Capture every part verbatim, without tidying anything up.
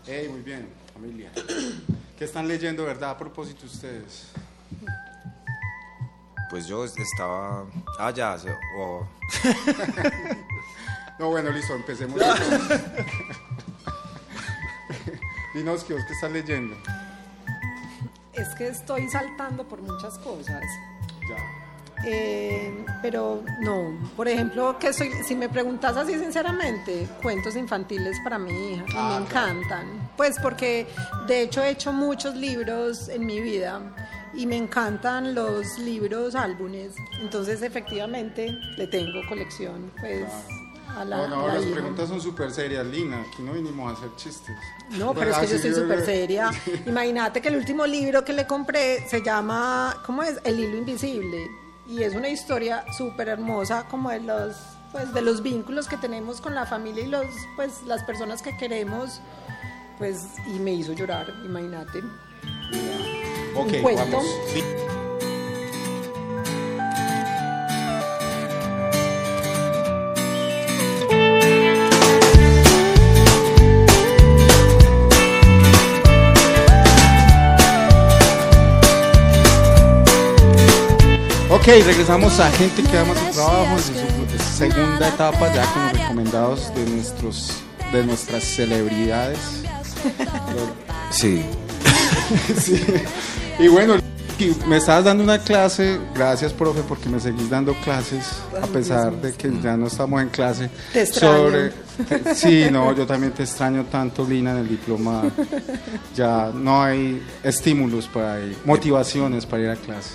Hey, muy bien, familia. ¿Qué están leyendo, verdad, a propósito ustedes? Pues yo estaba... Ah, ya, se- oh. No, bueno, listo, empecemos. Dinos, ¿qué, ¿qué estás leyendo? Es que estoy saltando por muchas cosas. Ya. Eh, pero no, por ejemplo, que soy, si me preguntas así sinceramente, cuentos infantiles para mi hija, y Ah, me claro. encantan, pues porque de hecho he hecho muchos libros en mi vida y me encantan los libros álbumes, entonces efectivamente le tengo colección pues a la, No, no, a la las hija. preguntas son súper serias, Lina. Aquí no vinimos a hacer chistes. No, pero es que Así yo estoy yo- súper seria. Imagínate que el último libro que le compré se llama, ¿cómo es? El hilo invisible. Y es una historia súper hermosa como de los, pues, de los vínculos que tenemos con la familia y los, pues, las personas que queremos. Pues, y me hizo llorar, imagínate. Ok, Un cuento. vamos. Sí. Ok, regresamos a Gente que ama su trabajo en su segunda etapa, ya con los recomendados de nuestros de nuestras celebridades. Sí. Sí. Y bueno, y me estabas dando una clase, gracias profe porque me seguís dando clases a pesar de que ya no estamos en clase. Te extraño. Sobre, sí, no, yo también te extraño tanto, Lina, en el diploma. Ya no hay estímulos para ir, motivaciones para ir a clase.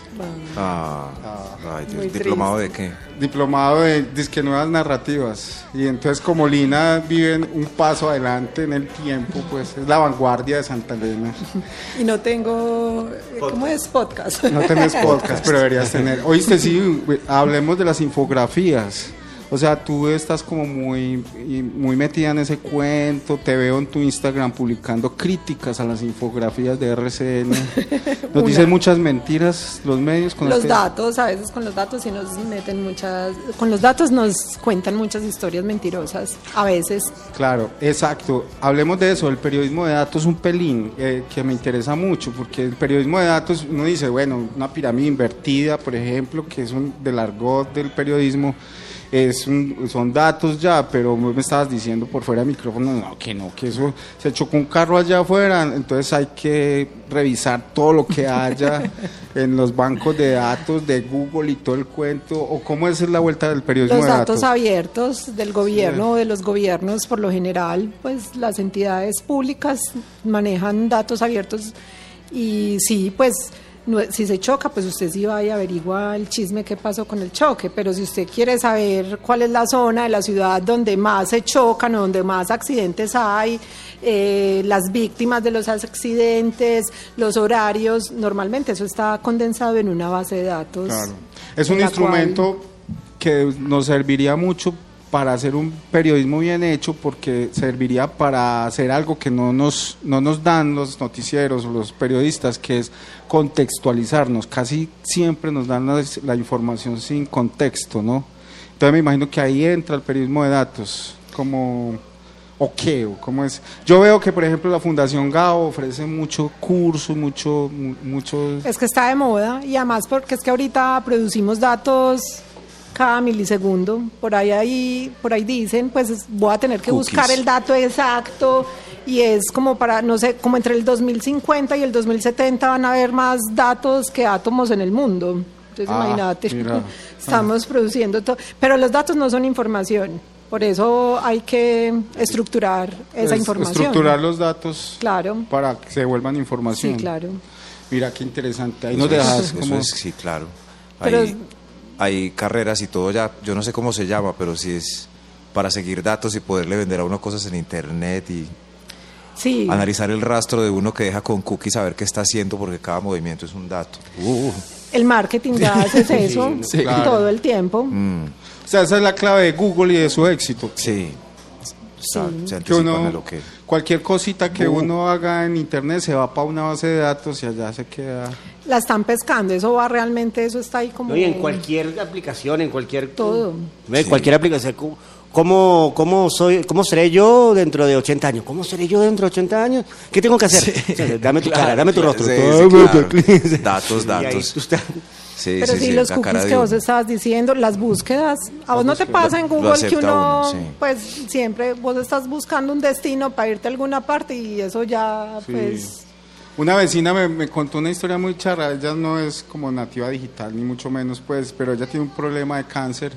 Ah, ay, Dios. Muy ¿Diplomado de qué? Diplomado de disque nuevas narrativas. Y entonces como Lina vive un paso adelante en el tiempo, pues es la vanguardia de Santa Elena. Y no tengo, ¿cómo es? Podcast. No tenés podcast, pero deberías tener. Oíste, sí, hablemos de las infografías. O sea, tú estás como muy, muy metida en ese cuento. Te veo en tu Instagram publicando críticas a las infografías de R C N. Nos Una. dicen muchas mentiras los medios con Los este- datos, a veces con los datos sí nos meten muchas, con los datos nos cuentan muchas historias mentirosas, a veces. Claro, exacto. Hablemos de eso. El periodismo de datos, un pelín eh, que me interesa mucho, porque el periodismo de datos, uno dice, bueno, una pirámide invertida, por ejemplo, que es un del argot del periodismo. Es un, son datos ya, pero me estabas diciendo por fuera del micrófono, no, que no, que eso se chocó un carro allá afuera, entonces hay que revisar todo lo que haya en los bancos de datos de Google y todo el cuento, o cómo es la vuelta del periodismo Los de datos datos. abiertos del gobierno o de los gobiernos, por lo general, pues las entidades públicas manejan datos abiertos y sí, pues no- si se choca, pues usted sí va y averigua el chisme que pasó con el choque, pero si usted quiere saber cuál es la zona de la ciudad donde más se chocan o donde más accidentes hay, eh, las víctimas de los accidentes, los horarios, normalmente eso está condensado en una base de datos. Claro. Es en un la instrumento que nos serviría mucho para hacer un periodismo bien hecho, porque serviría para hacer algo que no nos, no nos dan los noticieros o los periodistas, que es contextualizarnos. Casi siempre nos dan la, la información sin contexto, ¿no? Entonces me imagino que ahí entra el periodismo de datos, como... ¿O qué? ¿O cómo es? Yo veo que, por ejemplo, la Fundación Gao ofrece mucho curso, mucho, mu- mucho... Es que está de moda y además porque es que ahorita producimos datos cada milisegundo, por ahí, ahí por ahí dicen, pues es- voy a tener que Cookies. buscar el dato exacto y es como para, no sé, como entre el dos mil cincuenta y el dos mil setenta van a haber más datos que átomos en el mundo. Entonces Ah, imagínate, mira. estamos produciendo todo, pero los datos no son información, por eso hay que estructurar esa es- información. Estructurar los datos Claro. para que se vuelvan información. Sí, claro. Mira qué interesante. Ahí Eso nos es- dejas eso como... es, sí, claro. Pero Hay, es- hay carreras y todo ya, yo no sé cómo se llama, pero sí es para seguir datos y poderle vender a uno cosas en internet y Sí. analizar el rastro de uno que deja con cookies, saber qué está haciendo porque cada movimiento es un dato. Uh, El marketing ya hace eso Sí, claro. todo el tiempo. mm, O sea, esa es la clave de Google y de su éxito. sí, Está- se Que anticipan uno, a lo que... cualquier cosita que Uh. uno haga en internet se va para una base de datos y allá se queda. La están pescando, eso va realmente, eso está ahí como... No, y en cualquier aplicación, en cualquier... Todo. En cualquier aplicación, cu- ¿Cómo, cómo, soy, ¿Cómo seré yo dentro de ochenta años? ¿Cómo seré yo dentro de ochenta años? ¿Qué tengo que hacer? Sí. O sea, dame tu Claro, cara, dame tu claro, rostro. sí, Todo sí, el mundo. claro. Datos, Y ahí datos. tú estás- Sí, Pero sí, sí, sí, los la cara cookies de que vos uno. estabas diciendo, las búsquedas, a vos no te búsqueda. pasa en Lo Google que acepta uno, uno, sí. pues siempre vos estás buscando un destino para irte a alguna parte y eso ya, Sí. pues... Una vecina me, me contó una historia muy charra. Ella no es como nativa digital, ni mucho menos, pues, pero ella tiene un problema de cáncer.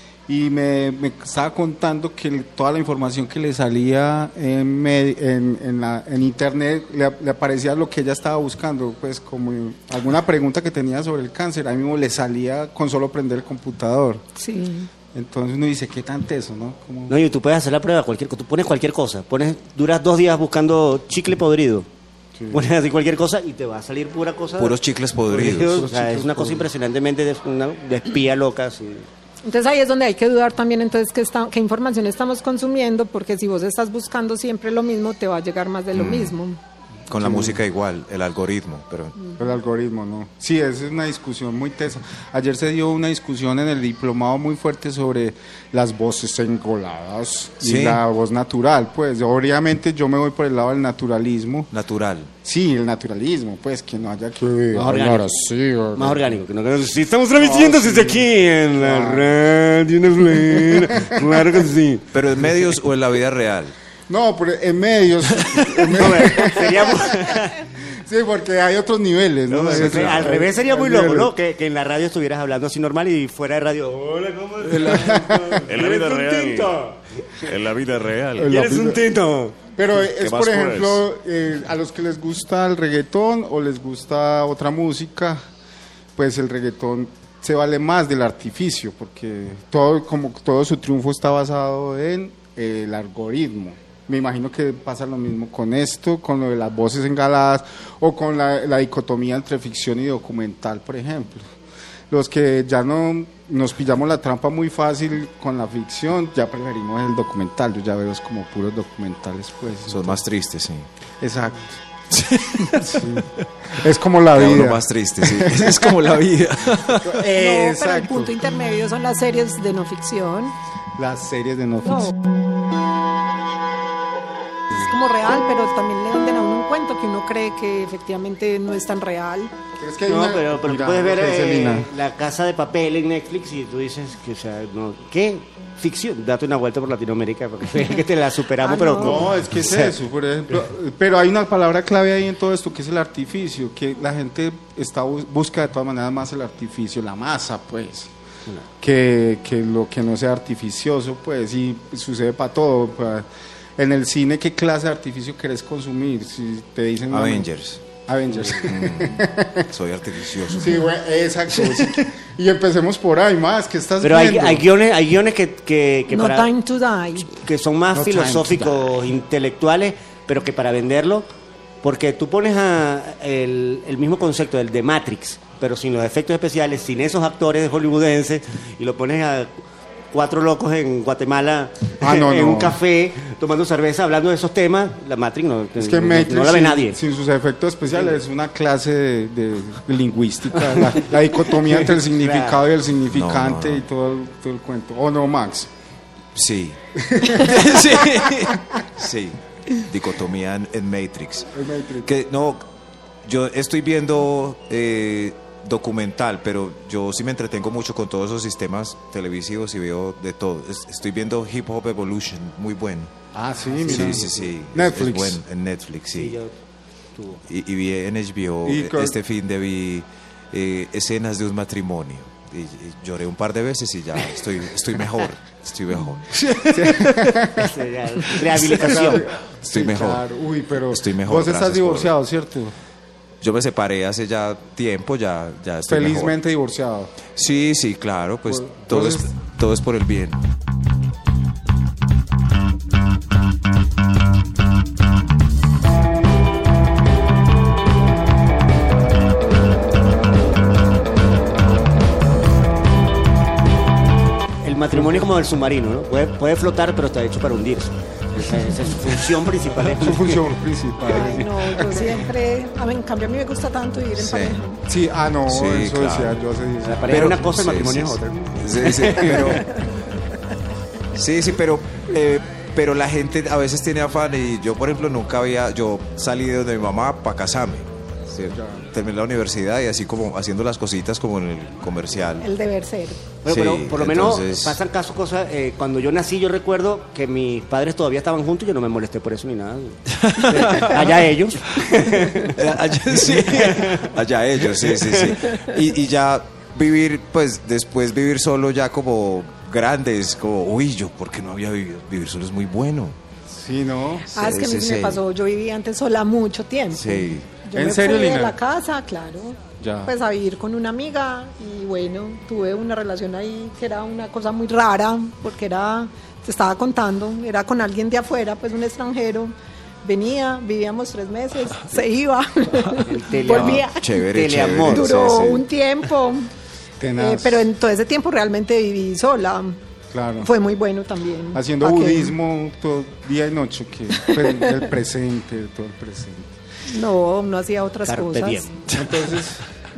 Y me, me estaba contando que el- toda la información que le salía en, med- en, en, la- en internet le, le aparecía lo que ella estaba buscando, pues como alguna pregunta que tenía sobre el cáncer, ahí mismo le salía con solo prender el computador. Sí. Entonces uno dice, ¿qué tan teso, no? Como- No, y tú puedes hacer la prueba, cualquier cosa. Tú pones cualquier cosa. Pones, duras dos días buscando chicle podrido. Sí. Pones así cualquier cosa y te va a salir pura cosa. Puros chicles podridos. O sea, es una cosa impresionantemente de, una, de espía loca. Así. Entonces ahí es donde hay que dudar también entonces qué, está, qué información estamos consumiendo, porque si vos estás buscando siempre lo mismo, te va a llegar más de lo mismo. Con la música igual, el algoritmo, pero El algoritmo, ¿no? Sí, esa es una discusión muy tesa. Ayer se dio una discusión en el diplomado muy fuerte sobre las voces engoladas Sí. y la voz natural. Pues obviamente yo me voy por el lado del naturalismo. natural. Sí, el naturalismo, pues que no haya que Más hablar orgánico. así. o- Más orgánico. Que no, que sí, estamos transmitiendo desde aquí en la radio Neblina. Claro que sí. Pero en medios o en la vida real. No, pero en medios. en No, medios. sería muy- Sí, porque hay otros niveles, ¿no? no, Hay otros- al revés sería muy hay loco, niveles. ¿no? Que, que en la radio estuvieras hablando así normal y fuera de radio. Hola, ¿cómo estás? En la vida ¿Quieres un real. tinto? En la vida real. El- ¿Quieres un tinto? Pero es, más por puedes? ejemplo, eh, a los que les gusta el reggaetón o les gusta otra música, pues el reggaetón se vale más del artificio, porque todo, como todo su triunfo está basado en eh, el algoritmo. Me imagino que pasa lo mismo con esto, con lo de las voces engaladas o con la, la dicotomía entre ficción y documental, por ejemplo. Los que ya no nos pillamos la trampa muy fácil con la ficción, ya preferimos el documental. Yo ya veo es como puros documentales, pues. Son más tristes, sí. Exacto. Sí. Es como la Cada uno vida. más triste, sí. Es como la vida. No, pero el Exacto. punto intermedio son las series de no ficción. Las series de no No. ficción. Es como real, pero también le venden a uno un cuento que uno cree que efectivamente no es tan real. Pero es que hay No, una- pero, pero tú Mira, puedes ver lo que dice eh, Lina. La Casa de Papel en Netflix y tú dices que, o sea, no, ¿qué? Ficción. Date una vuelta por Latinoamérica porque que te la superamos, Ah, pero no. como- No, es que es o sea, eso, por ejemplo. Pero hay una palabra clave ahí en todo esto que es el artificio, que la gente está bus- busca de todas maneras más el artificio, la masa, pues. Que, que lo que no sea artificioso, pues, y sucede para todo. pa- En el cine, ¿qué clase de artificio querés consumir? Si te dicen... no, Avengers. Avengers. Soy artificioso. Sí, güey, exacto. sí. Y empecemos por ahí más, que estás Pero hay, viendo? hay guiones, hay guiones que, que, que No para- Time to Die. que son más No time to filosóficos, intelectuales, pero que para venderlo, porque tú pones a el, el mismo concepto del de Matrix, pero sin los efectos especiales, sin esos actores hollywoodenses, y lo pones a cuatro locos en Guatemala Ah, no, en no. un café tomando cerveza hablando de esos temas, la Matrix no, Es que no- Matrix, no la ve sin, nadie. sin sus efectos especiales, es una clase de, de- de lingüística, la, la dicotomía entre el significado y el significante No, no, no. y todo el, todo el cuento. ¿O no, Max? Sí. sí. Sí. Dicotomía en, en Matrix. El Matrix. Que no, yo estoy viendo eh, documental, pero yo sí me entretengo mucho con todos esos sistemas televisivos y veo de todo. Es- estoy viendo Hip Hop Evolution, muy bueno. Ah, sí, mira. Sí, sí, sí. Netflix. Es bueno, en Netflix, sí. Sí, yo- tú- Y, y vi en H B O, Y eh, con- este fin de vi eh, escenas de un matrimonio. Y, y lloré un par de veces y ya estoy, estoy mejor. Estoy mejor. ya, rehabilitación. Estoy Sí, mejor. claro. Uy, pero Estoy mejor, vos estás gracias divorciado, ¿cierto? Yo me separé hace ya tiempo, ya, ya estoy mejor. Felizmente divorciado. Sí, sí, claro, pues Por- todo, es, entonces- todo es por el bien. El matrimonio es como el submarino, ¿no? Puede, puede flotar, pero está hecho para hundirse. Esa, esa es su función principal. es- Su función principal. Ay, no, yo siempre, a mí, en cambio a mí me gusta tanto vivir en Sí. pareja. Sí, ah, no, Sí, eso claro. decía yo hace diez La años. pareja es una cosa, el sí, matrimonio sí, es otra. sí, sí, pero, Sí, sí, pero, eh, pero la gente a veces tiene afán y yo, por ejemplo, nunca había, yo salí de donde mi mamá para casarme. ¿Sí? Terminé la universidad y así como haciendo las cositas como en el comercial. El deber ser. Bueno, Sí, pero por lo menos entonces- pasan casos, cosas. Eh, cuando yo nací, yo recuerdo que mis padres todavía estaban juntos y yo no me molesté por eso ni nada. Allá ellos. Allá, sí. Allá ellos, sí, sí, sí. Y, y ya vivir, pues después vivir solo ya como grandes, como, uy, yo, ¿por qué no había vivido? Vivir solo es muy bueno. Sí, ¿no? Ah, es que a mí sí, sí me sí. pasó, yo vivía antes sola mucho tiempo. Sí. Yo ¿En me serio, fui de Lina? la casa, claro, Ya. pues a vivir con una amiga y bueno, tuve una relación ahí que era una cosa muy rara, porque era, te estaba contando, era con alguien de afuera, pues un extranjero, venía, vivíamos tres meses, se iba, tele- volvía, Chévere, Teleamor. chévere. duró sí, sí. un tiempo, Tenaz. eh, pero en todo ese tiempo realmente viví sola, Claro. fue muy bueno también. Haciendo ¿Pa' qué? budismo todo día y noche, que pues, el presente, todo el presente. No, no hacía otras Carpe cosas. diem. Entonces,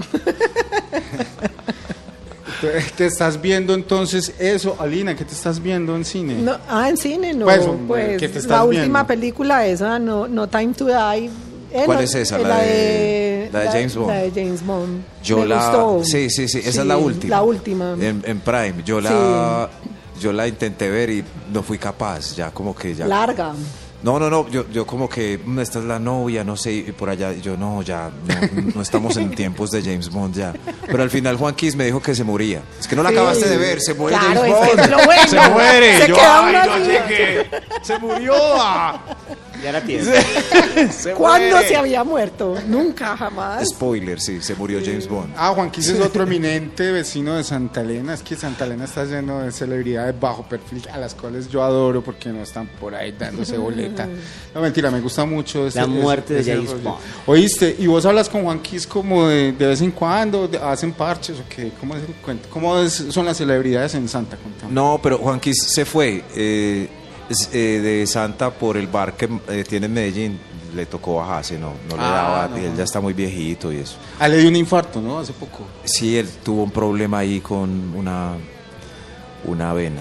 te, te estás viendo entonces eso, Alina, ¿qué te estás viendo en cine? No, ah, en cine no. Pues, Pues, ¿qué te estás la última viendo? película esa, no, no Time to Die. Eh, ¿Cuál no, es esa? eh, La de- la de James Bond. La de James Bond. Yo Me la, gustó. sí, sí, sí, esa es la última. La última. En, en Prime. Yo la, yo la intenté ver y no fui capaz. Ya como que ya. Larga. No, no, no. Yo, yo como que "Mm, esta es la novia, no sé, y por allá. y Yo no, ya no, no estamos en tiempos de James Bond ya. Pero al final Juan Kiss me dijo que se moría. Es que no la Sí. acabaste de ver. Se muere Claro, James es que Bond. es lo bueno. Se muere. Se Yo, queda ay, uno no así. llegué. Se murió. ah. Ya la tiene. Se ¿Cuándo muere. se había muerto? Nunca, jamás. Spoiler, sí, se murió James Bond. Ah, Juanquis es otro eminente vecino de Santa Elena. Es que Santa Elena está lleno de celebridades bajo perfil, a las cuales yo adoro porque no están por ahí dándose boleta. No, mentira, me gusta mucho. ese- La muerte de ese James rollo. Bond. Oíste, ¿y vos hablas con Juanquis como de, de vez en cuando? de- ¿Hacen parches o qué? ¿Cómo es el cuento? ¿Cómo es- son las celebridades en Santa? Contame. No, pero Juan Kiss se fue eh, es, eh, de Santa por el bar que eh, tiene en Medellín. Le tocó bajarse, no, no le Ah, daba, no. y él ya está muy viejito y eso. Ah, le dio un infarto, ¿no? Hace poco. Sí, él tuvo un problema ahí con una, una vena.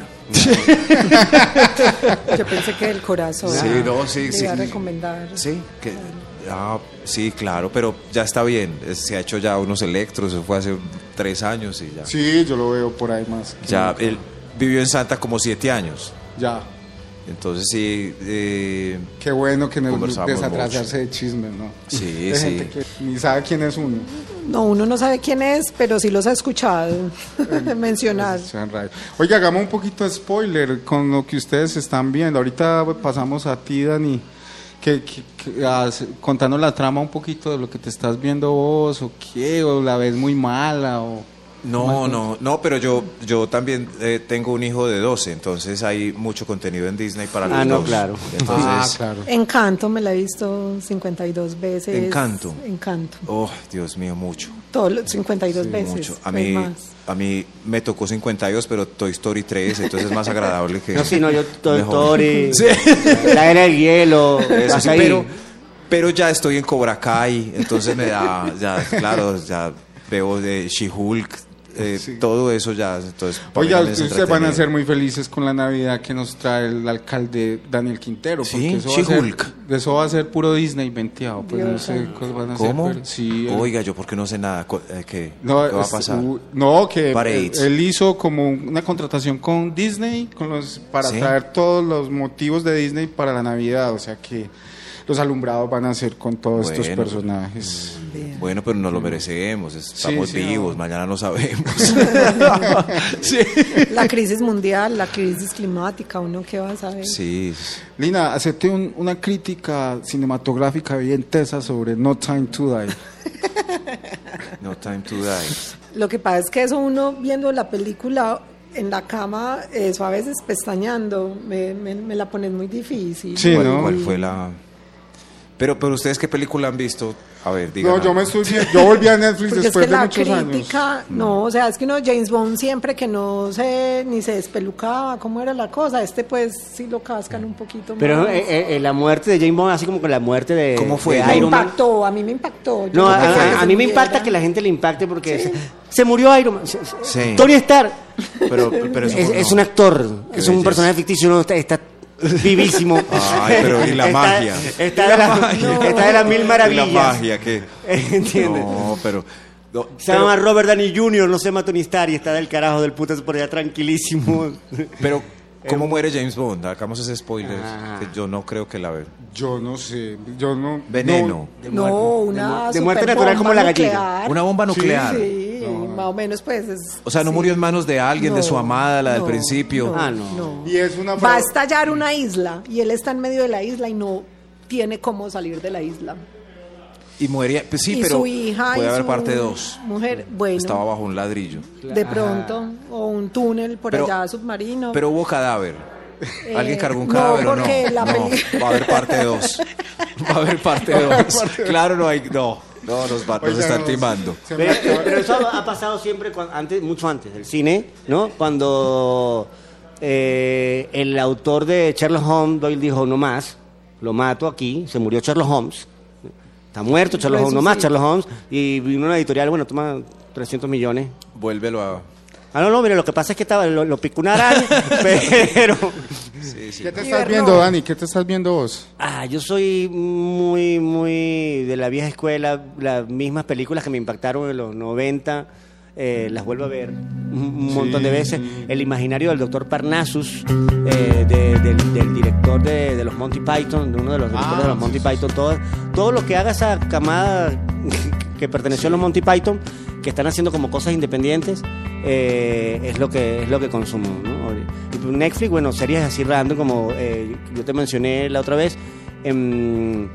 Yo pensé que el corazón. Sí, no, sí, le sí. iba a recomendar. Sí, que, ah, sí, claro, pero ya está bien. Es- Se ha hecho ya unos electros, eso fue hace tres años y ya. Sí, yo lo veo por ahí más. que Ya, nunca. él vivió en Santa como siete años. Ya. Entonces sí, eh, Qué bueno que no Conversamos desatrasarse de chismes, ¿no? Sí, De sí. gente que ni sabe quién es uno. No, uno no sabe quién es, pero sí los ha escuchado mencionar. Sean rayos. Oiga, hagamos un poquito de spoiler con lo que ustedes están viendo. Ahorita pasamos a ti, Dani, que, que, que, hace- contanos la trama un poquito de lo que te estás viendo vos, o qué, o la ves muy mala, o... no, no, no, pero yo, yo también eh, tengo un hijo de doce, entonces hay mucho contenido en Disney para los Ah, no, dos. claro. Entonces, Ah, claro. Encanto me la he visto cincuenta y dos veces. Encanto. Encanto. oh, Dios mío, mucho. Todos los cincuenta y dos veces. Mucho. A no hay mí, más. a mí me tocó cincuenta y dos, pero Toy Story tres, entonces es más agradable que... No, sí, no, yo Toy mejor. Story, Sí. la era del hielo, Eso sí, hasta ahí. pero, pero ya estoy en Cobra Kai, entonces me da, ya, claro, ya veo de She-Hulk, eh, Sí. todo eso ya, entonces... para mí Oiga, también es ustedes van a entretenido. ser muy felices con la Navidad que nos trae el alcalde Daniel Quintero. Sí, porque eso va, a ser, She-Hulk. eso va a ser puro Disney venteado. Pues no Dios sé santo. cuáles van a ser. ¿Cómo? pero sí, el- Oiga, yo porque no sé nada, cu- eh, ¿qué, No, ¿qué va a es- pasar? u- no, que Parades. él, él hizo como una contratación con Disney con los para Sí. traer todos los motivos de Disney para la Navidad, o sea que los alumbrados van a ser con todos estos Bueno. personajes. Bien. Bueno, pero nos lo merecemos, estamos sí, vivos, no. mañana no sabemos. sí. La crisis mundial, la crisis climática, uno qué va a saber. Sí, Lina, hacete un- una crítica cinematográfica bien tesa sobre No Time to Die. no time to die. Lo que pasa es que eso uno viendo la película en la cama, eso a veces pestañando, me, me, me la pones muy difícil. Sí, ¿Cuál, ¿no? cuál fue la...? Pero, pero ustedes, ¿qué película han visto? A ver, díganme. No, yo me estoy viendo, yo volví a Netflix Porque después es que de la muchos años. crítica, no, o sea, es que no, James Bond siempre que no se, ni se despelucaba, ¿cómo era la cosa? Este pues sí lo cascan un poquito Pero más. eh, eh, la muerte de James Bond, así como con la muerte de, ¿Cómo fue? de me Iron Man. impactó, a mí me impactó. Yo No, a, no quería que a- se a mí me muriera. impacta que la gente le impacte porque se, se murió Iron Man. Se- se- Sí. Tony Stark Pero, pero eso es, fue- es no. un actor, Qué es un belleza. personaje ficticio, no, está, está vivísimo. Ay, pero ¿y la Está- magia? Está, ¿Y de, la la- magia? está de las mil maravillas. ¿Y la magia qué? ¿Entiendes? No, pero... no, Se pero- llama Robert Downey junior, no se llama Tony Stark y está del carajo del putas por allá tranquilísimo. Pero, ¿cómo muere James Bond? Hagamos ese spoiler, Ah. que yo no creo que la vea. Yo no sé, yo no... Veneno. No, una de muerte superbomba natural como la gallina. nuclear. Una bomba nuclear. Sí, más o menos pues es... O sea, no sí. murió en manos de alguien, de No, su amada, la del no, principio. Ah, no. No. Y es una... Va a estallar una isla y él está en medio de la isla y no tiene cómo salir de la isla. Y moría, pues sí, y pero su hija puede y haber su parte dos. mujer, bueno, Estaba bajo un ladrillo. de pronto, o un túnel por Pero- allá submarino. Pero hubo cadáver. Eh, ¿Alguien cargó un no, cadáver o no? porque la No, peli- va a haber parte dos. Va a haber parte dos. Claro, no hay... No, no, nos, va- nos Oiga, están no, timando. se me Pero, acaba- pero eso ha pasado siempre, cuan- antes, mucho antes del cine, ¿no? Cuando eh, el autor de Sherlock Holmes, Doyle, dijo, no más, lo mato aquí, se murió Sherlock Holmes, está muerto Sherlock Holmes, no más Resucita. Sherlock Holmes, y vino una editorial, bueno, toma trescientos millones. Vuélvelo a... Ah, no, no, mire, lo que pasa es que estaba, lo, lo picó una araña, pero... Sí, sí. ¿Qué te Y estás ver, viendo, no. Dani? ¿Qué te estás viendo vos? Ah, yo soy muy, muy de la vieja escuela, las mismas películas que me impactaron en los noventa, eh, las vuelvo a ver un, un montón de veces. El imaginario del doctor Parnassus, eh, de- del, del director de, de los Monty Python, de uno de los directores Ah, de los Monty sí, sí, Python, todo, todo lo que haga esa camada que perteneció a los Monty Python, que están haciendo como cosas independientes, eh, es lo que es lo que consumo, ¿no? Y pues Netflix, bueno, series así random como eh, yo te mencioné la otra vez, em,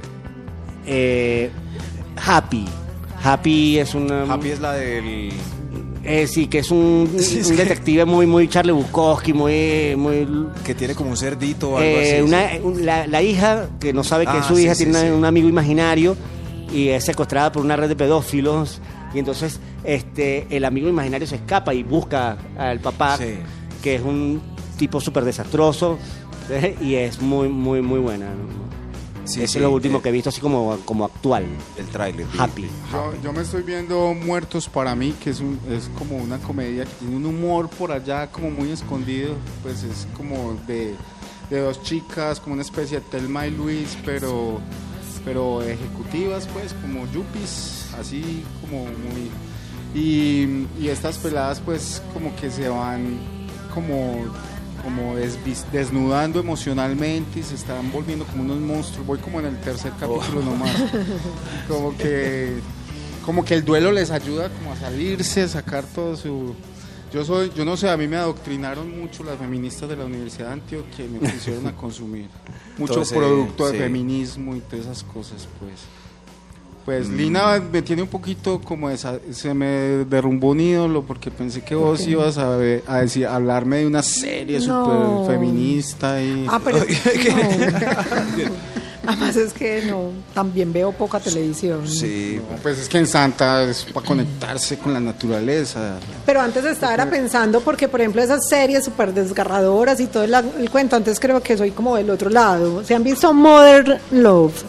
eh, Happy. Happy es una Happy es la del... eh, sí, que es un, Sí, es un que- detective muy muy Charlie Bukowski, muy muy Que tiene como un cerdito o algo eh, así. una- sí. un- la, la hija que no sabe que Ah, es su sí, hija sí, tiene una- sí. un amigo imaginario y es secuestrada por una red de pedófilos y entonces este el amigo imaginario se escapa y busca al papá, Sí. que es un tipo súper desastroso, ¿eh? Y es muy muy muy buena, ¿no? Sí, Ese sí, es lo último eh, que he visto así como, como actual. El tráiler. vi, Happy. vi. Yo, yo me estoy viendo Muertos para mí, que es, un, es como una comedia que tiene un humor por allá como muy escondido, pues es como de, de dos chicas, como una especie de Thelma y Luis, pero, pero ejecutivas, pues como yuppies, así como muy... Y, y estas peladas pues como que se van como como desvis- desnudando emocionalmente y se están volviendo como unos monstruos. Voy como en el tercer capítulo nomás. Como que como que el duelo les ayuda como a salirse, a sacar todo su... Yo soy, yo no sé, a mí me adoctrinaron mucho las feministas de la Universidad de Antioquia y me pusieron a consumir mucho Todo ese- producto de sí. feminismo y todas esas cosas, pues. Pues Lina me tiene un poquito como esa, se me derrumbó un ídolo porque pensé que vos ibas a, ver- a decir, a hablarme de una serie No. súper feminista y... Ah, pero es que no. Además es que no, también veo poca televisión. Sí. No, pues es que en Santa es para conectarse con la naturaleza. Pero antes estaba era pensando, porque por ejemplo esas series súper desgarradoras y todo el, el cuento, antes creo que soy como del otro lado. ¿Se han visto Modern Love?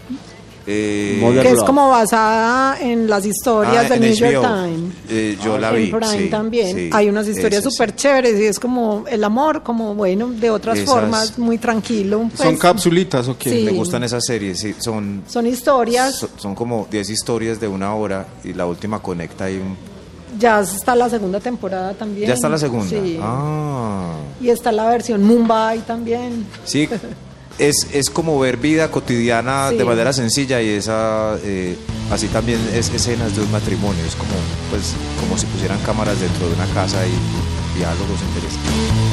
Eh, Modern Que es Love. como basada en las historias ah, del en New York H B O. Times. Eh, yo la En vi. Prime sí, también. sí. Hay unas historias Esas, súper chéveres y es como el amor, como bueno, de otras Esas- formas, muy tranquilo. ¿Son pues, capsulitas o qué? Sí. Me gustan esas series, sí, son, Son historias, so- son como diez historias de una hora y la última conecta ahí un... ya está la segunda temporada también. ¿Ya está la segunda? Sí. Ah, Y está la versión Mumbai también. sí, es, es como ver vida cotidiana Sí. de manera sencilla y esa, eh, así también es escenas de un matrimonio, es como, pues, como si pusieran cámaras dentro de una casa y diálogos interesantes.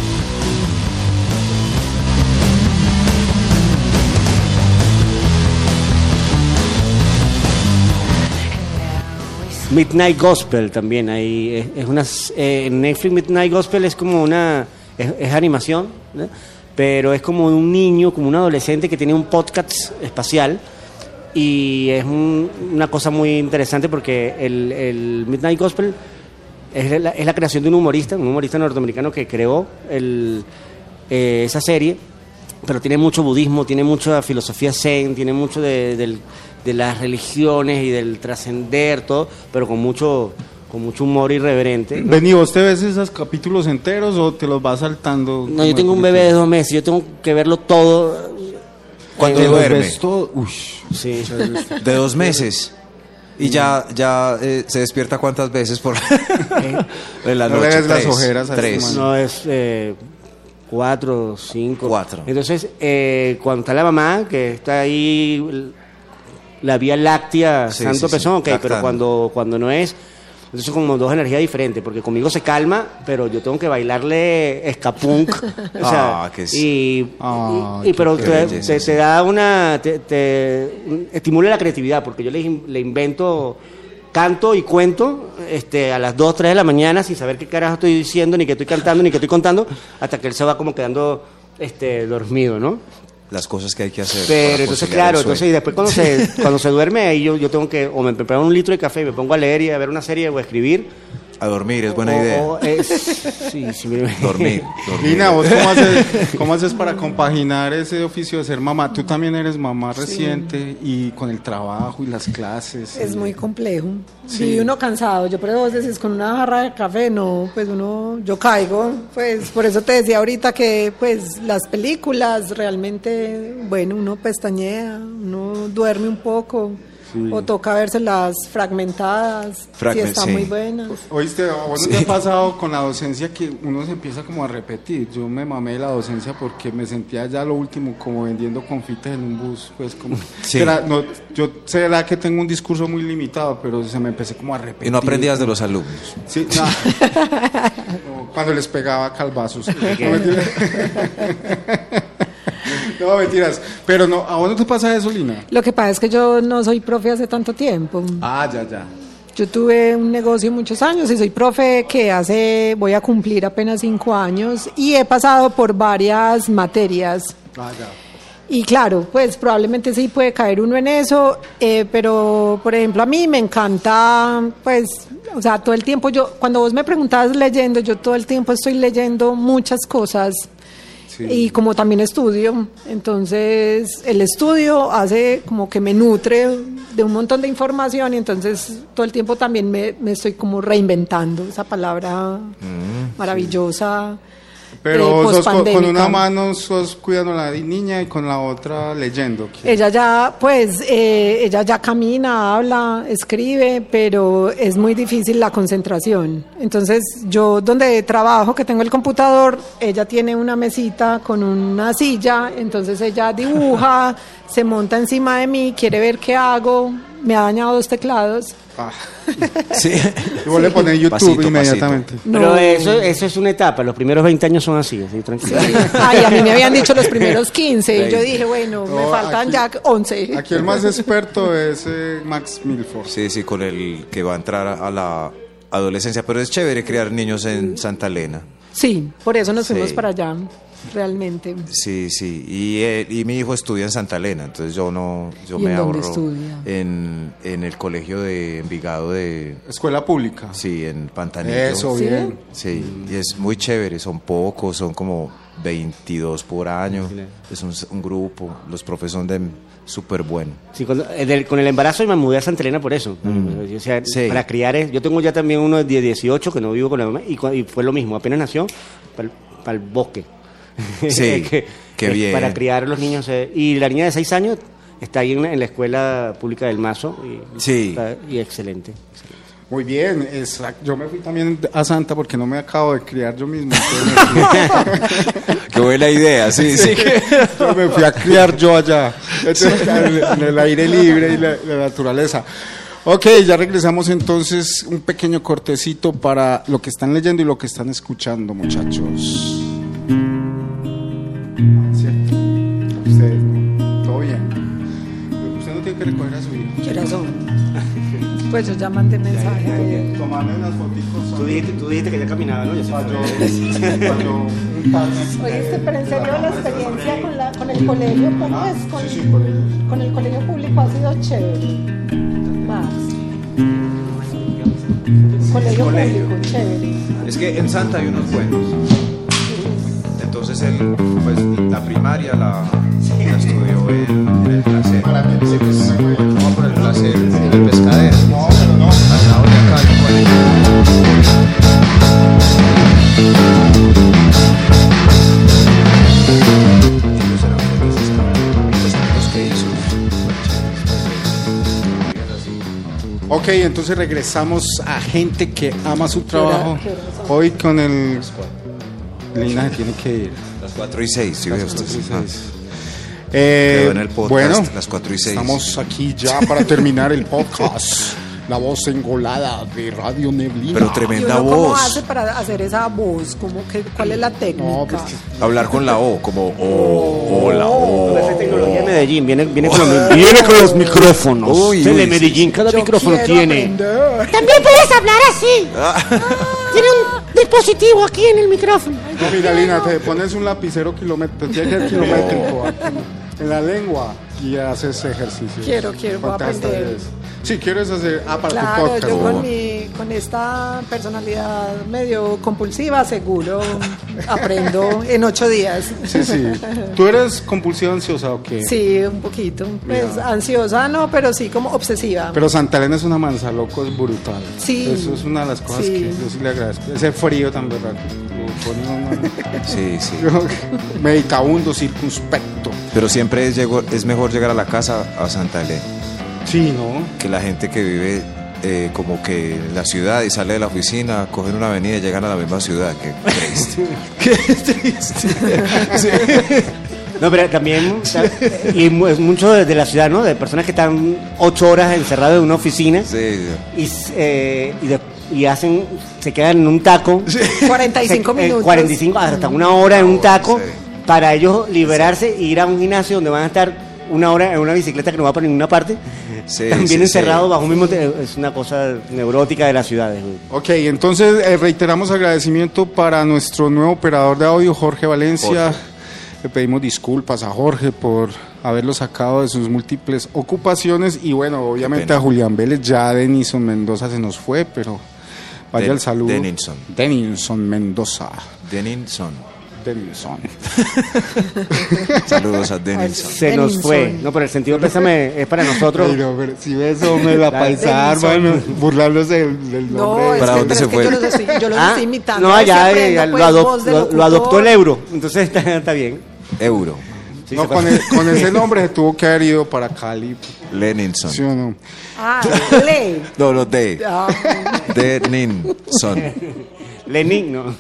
Midnight Gospel también hay es, es una eh, en Netflix. Midnight Gospel es como una es, es animación, ¿no? Pero es como un niño, como un adolescente que tiene un podcast espacial y es un- una cosa muy interesante porque el, el Midnight Gospel es la, es la creación de un humorista, un humorista norteamericano que creó el, eh, esa serie, pero tiene mucho budismo, tiene mucha filosofía zen, tiene mucho de, del- de las religiones y del trascender, todo, pero con mucho, con mucho humor irreverente, ¿no? Vení, ¿vos te ves esos capítulos enteros o te los vas saltando? No, yo tengo un bebé de dos meses, yo tengo que verlo todo. Cuando ¿Te los duerme. ves todo? Uy. Sí. De dos meses. Y ya, ya eh, se despierta cuántas veces por en la No noche. le ves las Tres, ojeras a ese tres. man. No, es eh, cuatro, cinco. Cuatro. Entonces, eh, cuando está la mamá, que está ahí, l- la Vía Láctea, Sí, santo sí, sí, pezón, ok, pero lactando. cuando, cuando no es, entonces son como dos energías diferentes, porque conmigo se calma, pero yo tengo que bailarle escapunk. O sea, Ah, que sí. y, Ah, y- y- pero qué te, belleza, te- sí. te da una, te, te estimula la creatividad, porque yo le, in- le invento canto y cuento este, a las dos, tres de la mañana sin saber qué carajo estoy diciendo, ni qué estoy cantando, ni qué estoy contando, hasta que él se va como quedando este, dormido, ¿no? Las cosas que hay que hacer. Pero para entonces, conciliar claro, el sueño. entonces y después cuando se, cuando se duerme, ahí yo, yo tengo que, o me preparo un litro de café y me pongo a leer y a ver una serie o a escribir. A dormir es buena o- idea. o es- sí, sí, me- Dormir, dormir. Lina, ¿vos cómo haces, cómo haces para compaginar ese oficio de ser mamá? Tú también eres mamá reciente y con el trabajo y las clases. Es y- muy complejo. Sí. Y uno cansado. Yo, pero vos decís, con una jarra de café, no, pues uno, yo caigo. Pues por eso te decía ahorita que, pues, las películas realmente, bueno, uno pestañea, uno duerme un poco. O toca vérselas fragmentadas, Fragment, si está sí. muy buena. Oíste, ¿a vos no te ha pasado con la docencia que uno se empieza como a repetir? Yo me mamé de la docencia porque me sentía ya lo último como vendiendo confites en un bus, pues como... Sí. Era- no, yo sé la que tengo un discurso muy limitado, pero se me empecé como a repetir. Y no aprendías de los alumnos. Sí, no. No, cuando les pegaba calvazos. No, mentiras. No, mentiras. Pero no, ¿a vos no te pasa eso, Lina? Lo que pasa es que yo no soy profe hace tanto tiempo. Ah, ya, ya. Yo tuve un negocio muchos años y soy profe que hace, voy a cumplir apenas cinco años y he pasado por varias materias. Ah, ya. Y claro, pues probablemente sí puede caer uno en eso, eh, pero por ejemplo a mí me encanta, pues, o sea, todo el tiempo yo, cuando vos me preguntabas leyendo, yo todo el tiempo estoy leyendo muchas cosas. Sí. Y como también estudio, entonces el estudio hace como que me nutre de un montón de información y entonces todo el tiempo también me, me estoy como reinventando, esa palabra maravillosa. Pero eh, sos con, con pospandémica. una mano sos cuidando a la niña y con la otra leyendo. ¿Qué? Ella ya, pues, eh, ella ya camina, habla, escribe, pero es muy difícil la concentración. Entonces, yo donde trabajo, que tengo el computador, ella tiene una mesita con una silla, entonces ella dibuja, se monta encima de mí, quiere ver qué hago, me ha dañado dos teclados. Ah. Sí. Y vos le pones YouTube Pasito, inmediatamente. No. Pero eso, eso es una etapa, los primeros veinte años son así, así tranquilo. Ay, a mí me habían dicho los primeros quince y yo dije, bueno, me No, faltan aquí- ya once. Aquí el más experto es eh, Max Milford. Sí, sí, con el que va a entrar a la adolescencia. Pero es chévere criar niños en Santa Elena. Sí, por eso nos Sí. fuimos para allá, realmente. Sí, sí. Y, eh, y mi hijo estudia en Santa Elena, entonces yo no, yo ¿Y me en dónde ahorro estudia? en, en el colegio de Envigado de, Escuela pública. sí, en Pantanillo. Eso, ¿Sí? bien. Sí, y es muy chévere, son pocos, son como veintidós por año, es un, un grupo, los profes son de súper buenos. Sí, cuando- eh, del- con el embarazo me mudé a Santa Elena por eso. O sea, Sí. para criar, es- yo tengo ya también uno de dieciocho que no vivo con la mamá y, cu- y fue lo mismo, apenas nació para el bosque. Sí, Que- qué es bien. Para criar a los niños. eh, y la niña de seis años está ahí en, la- en la escuela pública del Mazo y, Sí. está- y excelente. Muy bien, exacto. Yo me fui también a Santa porque no me acabo de criar yo mismo. Entonces me fui- Qué buena idea, sí, sí. yo me fui a criar yo allá, entonces, en el aire libre y la, la naturaleza. Ok, ya regresamos entonces, un pequeño cortecito para lo que están leyendo y lo que están escuchando, muchachos. ¿Cierto? Ustedes, ¿no? ¿Todo bien? Ustedes usted no tiene que recoger a su hijo. ¿Qué horas son? Pues yo ya mandé mensaje ayer. Tomarme unas fotitos. Tú dijiste, tú dijiste que ya caminaba, ¿no? Yo sé. Oíste, pero en serio la experiencia con, la, con el colegio, ¿cómo es? Con, Sí, sí, por ello. con el colegio público ha sido chévere. Más. Colegio público, chévere. Es que en Santa hay unos buenos. Entonces él, pues la primaria la, la estudió en, en el Placer. Sí, pues, no por el Placer, en el Pescadero. No, pero no. Al lado de acá hay un colegio. Ellos eran felices, los amigos que hizo. Ok, entonces regresamos a gente que ama su trabajo. Hoy con el... Lina se tiene que ir. Las cuatro y seis, ¿sí ve usted? Sí, Ah. sí. Eh, Quedó en el podcast, bueno, las cuatro y seis. estamos aquí ya para terminar el podcast. La voz engolada de Radio Neblina. Pero ¿Y tremenda uno cómo voz. hace para hacer esa voz? ¿Cómo que, ¿Cuál es la técnica? No, pues que- Hablar con la O, como O, o la O. Esa tecnología de Medellín viene, viene, con, los, viene con los micrófonos. Uy, Tele uy, Medellín, cada Yo micrófono quiero tiene. aprender. También puedes hablar así. Tiene un dispositivo aquí en el micrófono. No, mira, Lina, te pones un lapicero kilómetro, tiene que ser kilométrico aquí, en la lengua y haces ejercicio. Quiero, quiero, voy a ¿Cuántas aprender. veces? Sí, quieres hacer. Ah, para tu Claro, podcast. yo con, mi, con esta personalidad medio compulsiva seguro aprendo en ocho días. Sí, sí. ¿Tú eres compulsiva ansiosa o qué? Sí, un poquito. Pues Mira. ansiosa no, pero sí como obsesiva. Pero Santa Elena es una manzaloco, es brutal. Sí. Eso es una de las cosas Sí. que yo sí le agradezco. Ese frío tan berraco. Lo pone uno- Sí, sí. Meditabundo, circunspecto. Pero siempre es, llego- es mejor llegar a la casa a Santa Elena Sí, ¿no? que la gente que vive eh, como que en la ciudad y sale de la oficina, cogen una avenida y llegan a la misma ciudad. Qué triste. No, pero también, y mu- es mucho de, de la ciudad, ¿no? De personas que están ocho horas encerradas en una oficina Sí, y, eh, y, de- y hacen, se quedan en un taco. cuarenta y cinco se- eh, minutos. cuarenta y cinco hasta una hora en un taco Sí. para ellos liberarse e ir a un gimnasio donde van a estar una hora en una bicicleta que no va para ninguna parte. Sí, También sí, encerrados sí. bajo un mismo te- es una cosa neurótica de las ciudades. Ok, entonces eh, reiteramos agradecimiento para nuestro nuevo operador de audio, Jorge Valencia. Jorge. Le pedimos disculpas a Jorge por haberlo sacado de sus múltiples ocupaciones y bueno, obviamente pena. a Julián Vélez, ya Denison Mendoza se nos fue, pero vaya Den- el saludo. Denison. Denison Mendoza. Denilson. Denison. Saludos a Denilson. Se nos Denison. fue. No, pero el sentido pésame es para nosotros. Pero, pero si ves, hombre, la paisa, Denison. hermano, burlándose del, del No, nombre. es ¿Para que, dónde pero se es que fue? yo los estoy, yo los Ah, estoy imitando. no, a ver si ya, aprendo, ya, lo, pues, adop- voz de lo- lo locutor. adoptó el euro. Entonces está, está bien. Euro. Sí, No, se con, pasa. el- con ese nombre se tuvo que haber ido para Cali. Leninson. ¿Sí o no? Ah, le. No, no, de. Ah, Denilson. Lenin, ¿no?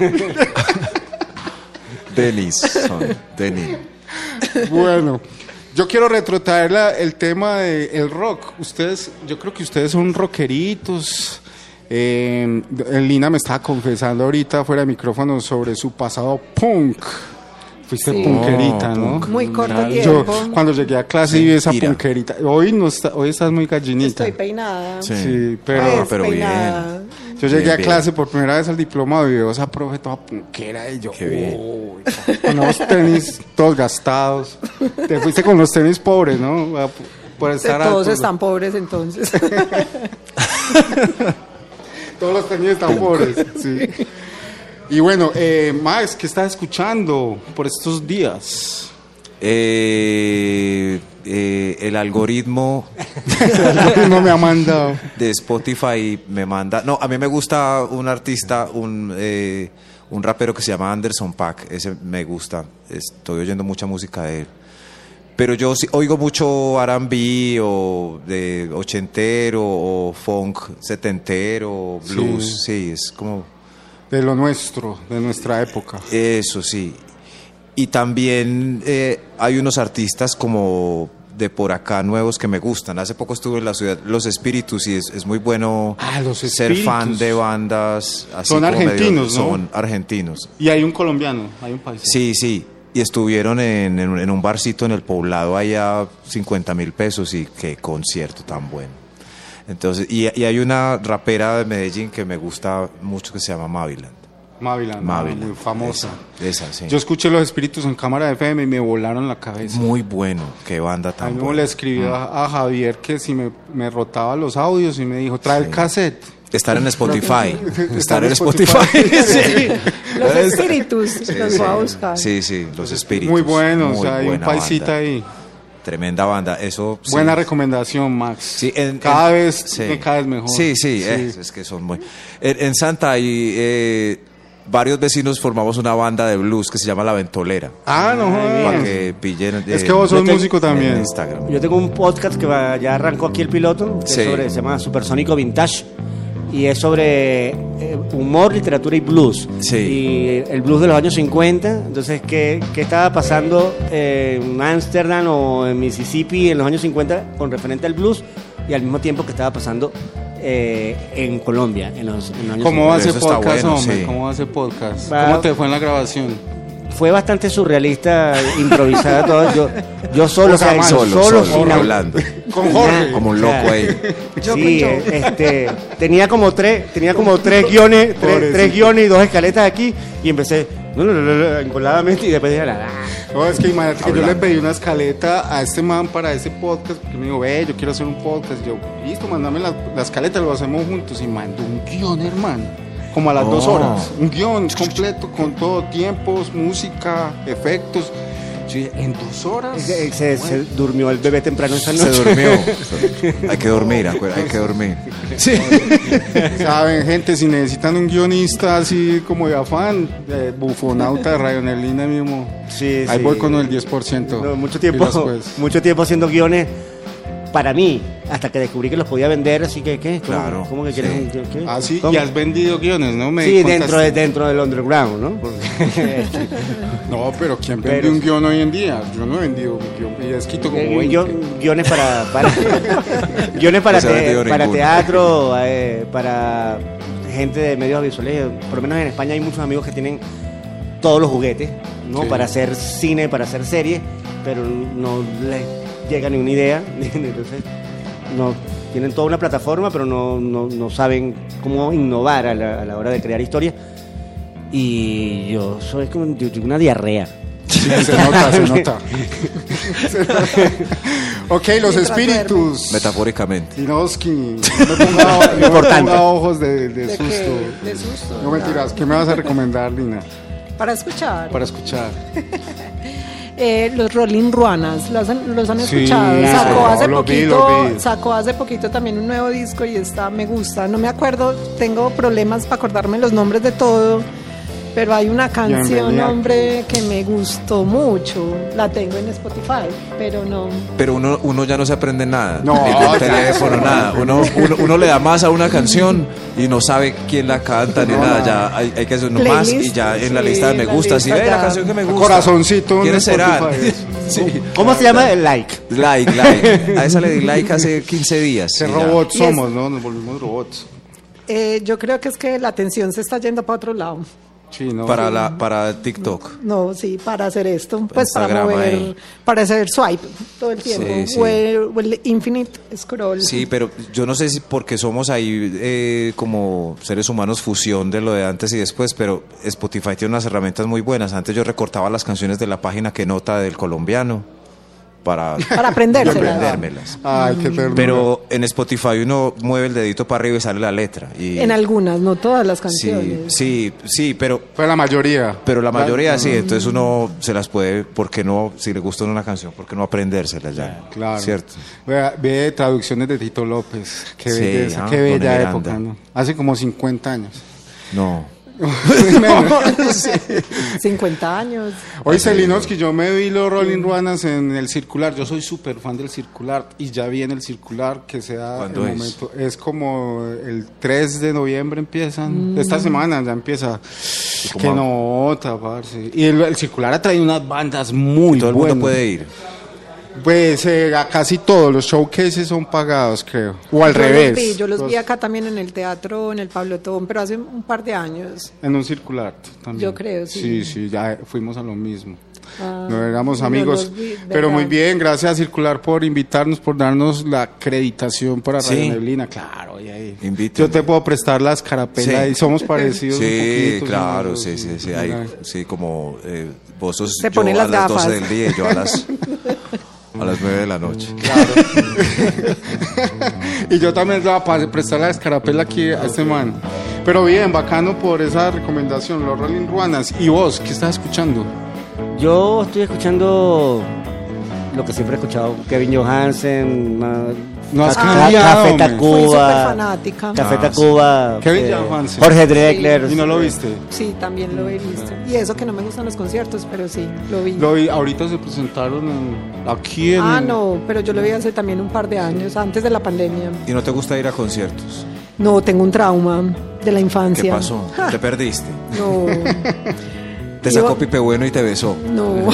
Denilson. Denin. Bueno, yo quiero retrotraer la- el tema del rock. Ustedes, yo creo que ustedes son rockeritos. Eh, Lina me estaba confesando ahorita fuera de micrófono sobre su pasado punk. Fuiste Sí. punkerita, Oh, ¿no? punk. muy corto Yo tiempo. cuando llegué a clase y vi esa Mentira. punkerita. Hoy no está, hoy estás muy gallinita. Estoy peinada. Sí. Sí, pero Pues, pero bien. peinada. yo llegué Bien, a bien. clase por primera vez al diplomado y veo a esa profe toda punkera y yo, Qué bien. uy, con los tenis todos gastados. Te fuiste con los tenis pobres, ¿no? A- Por estar Todos alto. están pobres entonces. Todos los tenis están pobres, sí. Y bueno, eh, Max, ¿qué estás escuchando por estos días? Eh, eh, el algoritmo No me ha mandado. de Spotify me manda. No, a mí me gusta un artista, un, eh, un rapero que se llama Anderson .Paak. Ese me gusta. Estoy oyendo mucha música de él. Pero yo sí oigo mucho R and B o de ochentero o funk setentero, blues. Sí, es como De lo nuestro, de nuestra época. eso, sí. Y también eh, hay unos artistas como de por acá nuevos que me gustan. Hace poco estuve en la ciudad Los Espíritus y es, es muy bueno Ah, Los ser fan Espíritus. de bandas así Son como medio- argentinos, ¿no? Son argentinos. Y hay un colombiano, hay un país. Sí, sí. y estuvieron en, en, en un barcito en el Poblado allá cincuenta mil pesos y qué concierto tan bueno. Entonces, y, y hay una rapera de Medellín que me gusta mucho que se llama Maviland. Maviland, Maviland, muy famosa. Esa, esa, sí. Yo escuché Los Espíritus en cámara de F M y me volaron la cabeza. Muy bueno, qué banda A tan mí buena. le escribí a, a Javier que si me, me rotaba los audios y me dijo, trae el cassette. Estar en Spotify. Estar Estar en en Spotify. Spotify. Sí. Los espíritus, Sí, los sí. voy a buscar. Sí, sí, los espíritus. Muy bueno, Muy o sea, hay un buena paisita banda. ahí. Tremenda banda, eso sí. Buena recomendación, Max. Sí, en- cada en- vez sí. me caes mejor. Sí, sí, eh, es que son muy... En, en Santa hay eh, varios vecinos formamos una banda de blues que se llama La Ventolera. Ah, no Para jodas. que pillen... Es eh, que vos sos yo te- músico en también. Instagram. Yo tengo un podcast que va- ya arrancó aquí el piloto, que Sí. es sobre, se llama Supersónico Vintage, y es sobre eh, humor, literatura y blues. Sí. Y el blues de los años cincuenta, entonces, ¿qué, qué estaba pasando en Ámsterdam o en Mississippi en los años cincuenta con referente al blues? Y al mismo tiempo que estaba pasando eh, en Colombia en los, en los años ¿Cómo va Eso ese está podcast, bueno, hombre? sí. ¿Cómo va ese podcast? Va- ¿Cómo te fue en la grabación? Fue bastante surrealista, improvisada todo. Yo, yo solo, O sea, o sea, mal, Solo, solo, solo, sin hablando. Con Jorge. Como un O sea, loco ahí. Yo sí, con yo. eh, este, tenía como tres, tenía como tres guiones, tres, Pobrecito. tres guiones y dos escaletas aquí y empecé no, no, no, no, no, encoladamente y después dije, "Ah". No, es que imagínate que yo le Hablando. pedí una escaleta a este man para ese podcast, porque me dijo, ve, yo quiero hacer un podcast. Y yo, listo, mandame la, la escaleta, lo hacemos juntos. Y mandó un guión, hermano, como a las Oh. dos horas. Un guión completo, con todo, tiempos, música, efectos. Yo dije, en dos horas. Se, se- se durmió el bebé temprano esa Se noche. durmió. Hay que dormir, acuer- hay que dormir. Sí. Saben, gente, si necesitan un guionista así como de afán, de bufonauta de Radionelina mismo, Sí, ahí sí. voy con el diez por ciento. No, mucho tiempo, Pilas, pues. mucho tiempo haciendo guiones para mí, hasta que descubrí que los podía vender, así que ¿qué? ¿Cómo, Claro, ¿Cómo que sí. quieres? un- qué? Ah, sí, ¿Cómo? y has vendido guiones, ¿no? Me Sí, contaste. dentro, de, dentro del underground, ¿no? Porque- No, pero ¿quién vende Pero- un guión hoy en día? Yo no he vendido un guión, y he escrito como Eh, veinte. guion- guiones para, para guiones para, No se ha te- vendido para ninguno. teatro, eh, para gente de medios visuales. Por lo menos en España hay muchos amigos que tienen todos los juguetes, ¿no? Sí. Para hacer cine, para hacer series, pero no les llega ni una idea. Entonces, no tienen toda una plataforma, pero no, no, no saben cómo innovar a la, a la hora de crear historias. Y yo soy como yo tengo una diarrea. Sí, se nota, se nota. Ok, los Mientras espíritus. Metafóricamente. Tinoski, no me ponga, no me Importante. ponga ojos de, de ¿De susto. qué? De susto. No mentiras, ¿qué me vas a recomendar, Lina? Para escuchar. Para escuchar. Eh, los Rolling Ruanas, ¿los han, los han Sí, escuchado? sí, Sacó hace los vi, poquito, los vi. sacó hace poquito también un nuevo disco y está, me gusta. No me acuerdo, tengo problemas para acordarme los nombres de todo, pero hay una canción, Bienvenida. hombre, que me gustó mucho. La tengo en Spotify, pero no. Pero uno, uno ya no se aprende nada. No, Ni del ya. teléfono, nada. Uno, uno, uno le da más a una canción y no sabe quién la canta ni No, nada. nada. Ya hay, hay que hacer uno más y Playlist, ya en la sí, lista de me la gusta. Si lista ve la ya. canción que me gusta. Corazoncito en ¿Quiénes serán? Spotify. Sí. ¿Cómo se llama? El like. Like, like. A esa le di like hace quince días. Qué y ya. robots Y es- somos, ¿no? Nos volvimos robots. Eh, yo creo que es que la atención se está yendo para otro lado. Sí, ¿no? Para, la, para TikTok. No, sí, para hacer esto, pues para Instagram mover, ahí. para hacer swipe todo el tiempo, Sí, sí. O, el, o el infinite scroll. Sí, pero yo no sé si porque somos ahí eh, como seres humanos fusión de lo de antes y después, pero Spotify tiene unas herramientas muy buenas. Antes yo recortaba las canciones de la página que nota del colombiano para, Para aprendérselas. aprendérmelas. Ay, qué ternura. Pero en Spotify uno mueve el dedito para arriba y sale la letra. Y, En algunas, no todas las sí, canciones. sí, sí, pero Fue la mayoría. pero la mayoría sí, entonces uno se las puede, ¿por qué no? Si le gusta una canción, ¿por qué no aprendérselas ya? Claro. ¿Cierto? Ve, ve traducciones de Tito López. Qué Sí, belleza, ah, qué Don bella Miranda. época, ¿no? Hace como cincuenta años. No. cincuenta años. Oye, Celinowski, yo me vi los Rolling Ruanas en el Circular. Yo soy súper fan del Circular y ya vi en el Circular que se da el ¿Cuándo es? momento. Es como el tres de noviembre Mm. empiezan. Esta semana ya empieza. cómo Qué va? nota, parce. Y el, el Circular ha traído unas bandas muy Todo el buenas. mundo puede ir. Pues eh, a casi todos los showcases son pagados, creo. O al Yo revés. Los vi, yo los Los- vi acá también en el teatro, en el Pablo Tobón, pero hace un par de años. En un Circular también. Yo creo, sí. Sí, sí, ya fuimos a lo mismo. Ah, no éramos no amigos. los vi, Pero muy ¿verdad? bien, gracias a Circular por invitarnos, por darnos la acreditación para Sí. Radio Neblina. Claro, y ahí. Invítame. Yo te puedo prestar la escarapela Sí. y somos parecidos un Sí, poquito. claro, ¿no? sí, sí, sí, hay, sí, como eh, vos sos Se yo pone a las las doce gafas. del día y yo a las a las nueve de la noche. Y yo también le voy a pa- prestar la escarapela aquí a este man. Pero bien, bacano por esa recomendación, los Rolling Ruanas. ¿Y vos, qué estás escuchando? Yo estoy escuchando lo que siempre he escuchado, Kevin Johansen, ma- No has Ca- cambiado, Café hombre. Fui Tacuba, súper fanática. Café Ah, Tacuba, Kevin eh, Johansen. Jorge Drexler. ¿Y no lo viste? Sí, también lo he visto. Y eso que no me gustan los conciertos, pero sí, lo vi. Lo vi, ahorita se presentaron en- aquí en... Ah, no, pero yo lo vi hace también un par de años, antes de la pandemia. ¿Y no te gusta ir a conciertos? No, tengo un trauma de la ¿Qué infancia. pasó? ¿Te perdiste? No, Te Yo- sacó Pipe Bueno y te besó. no.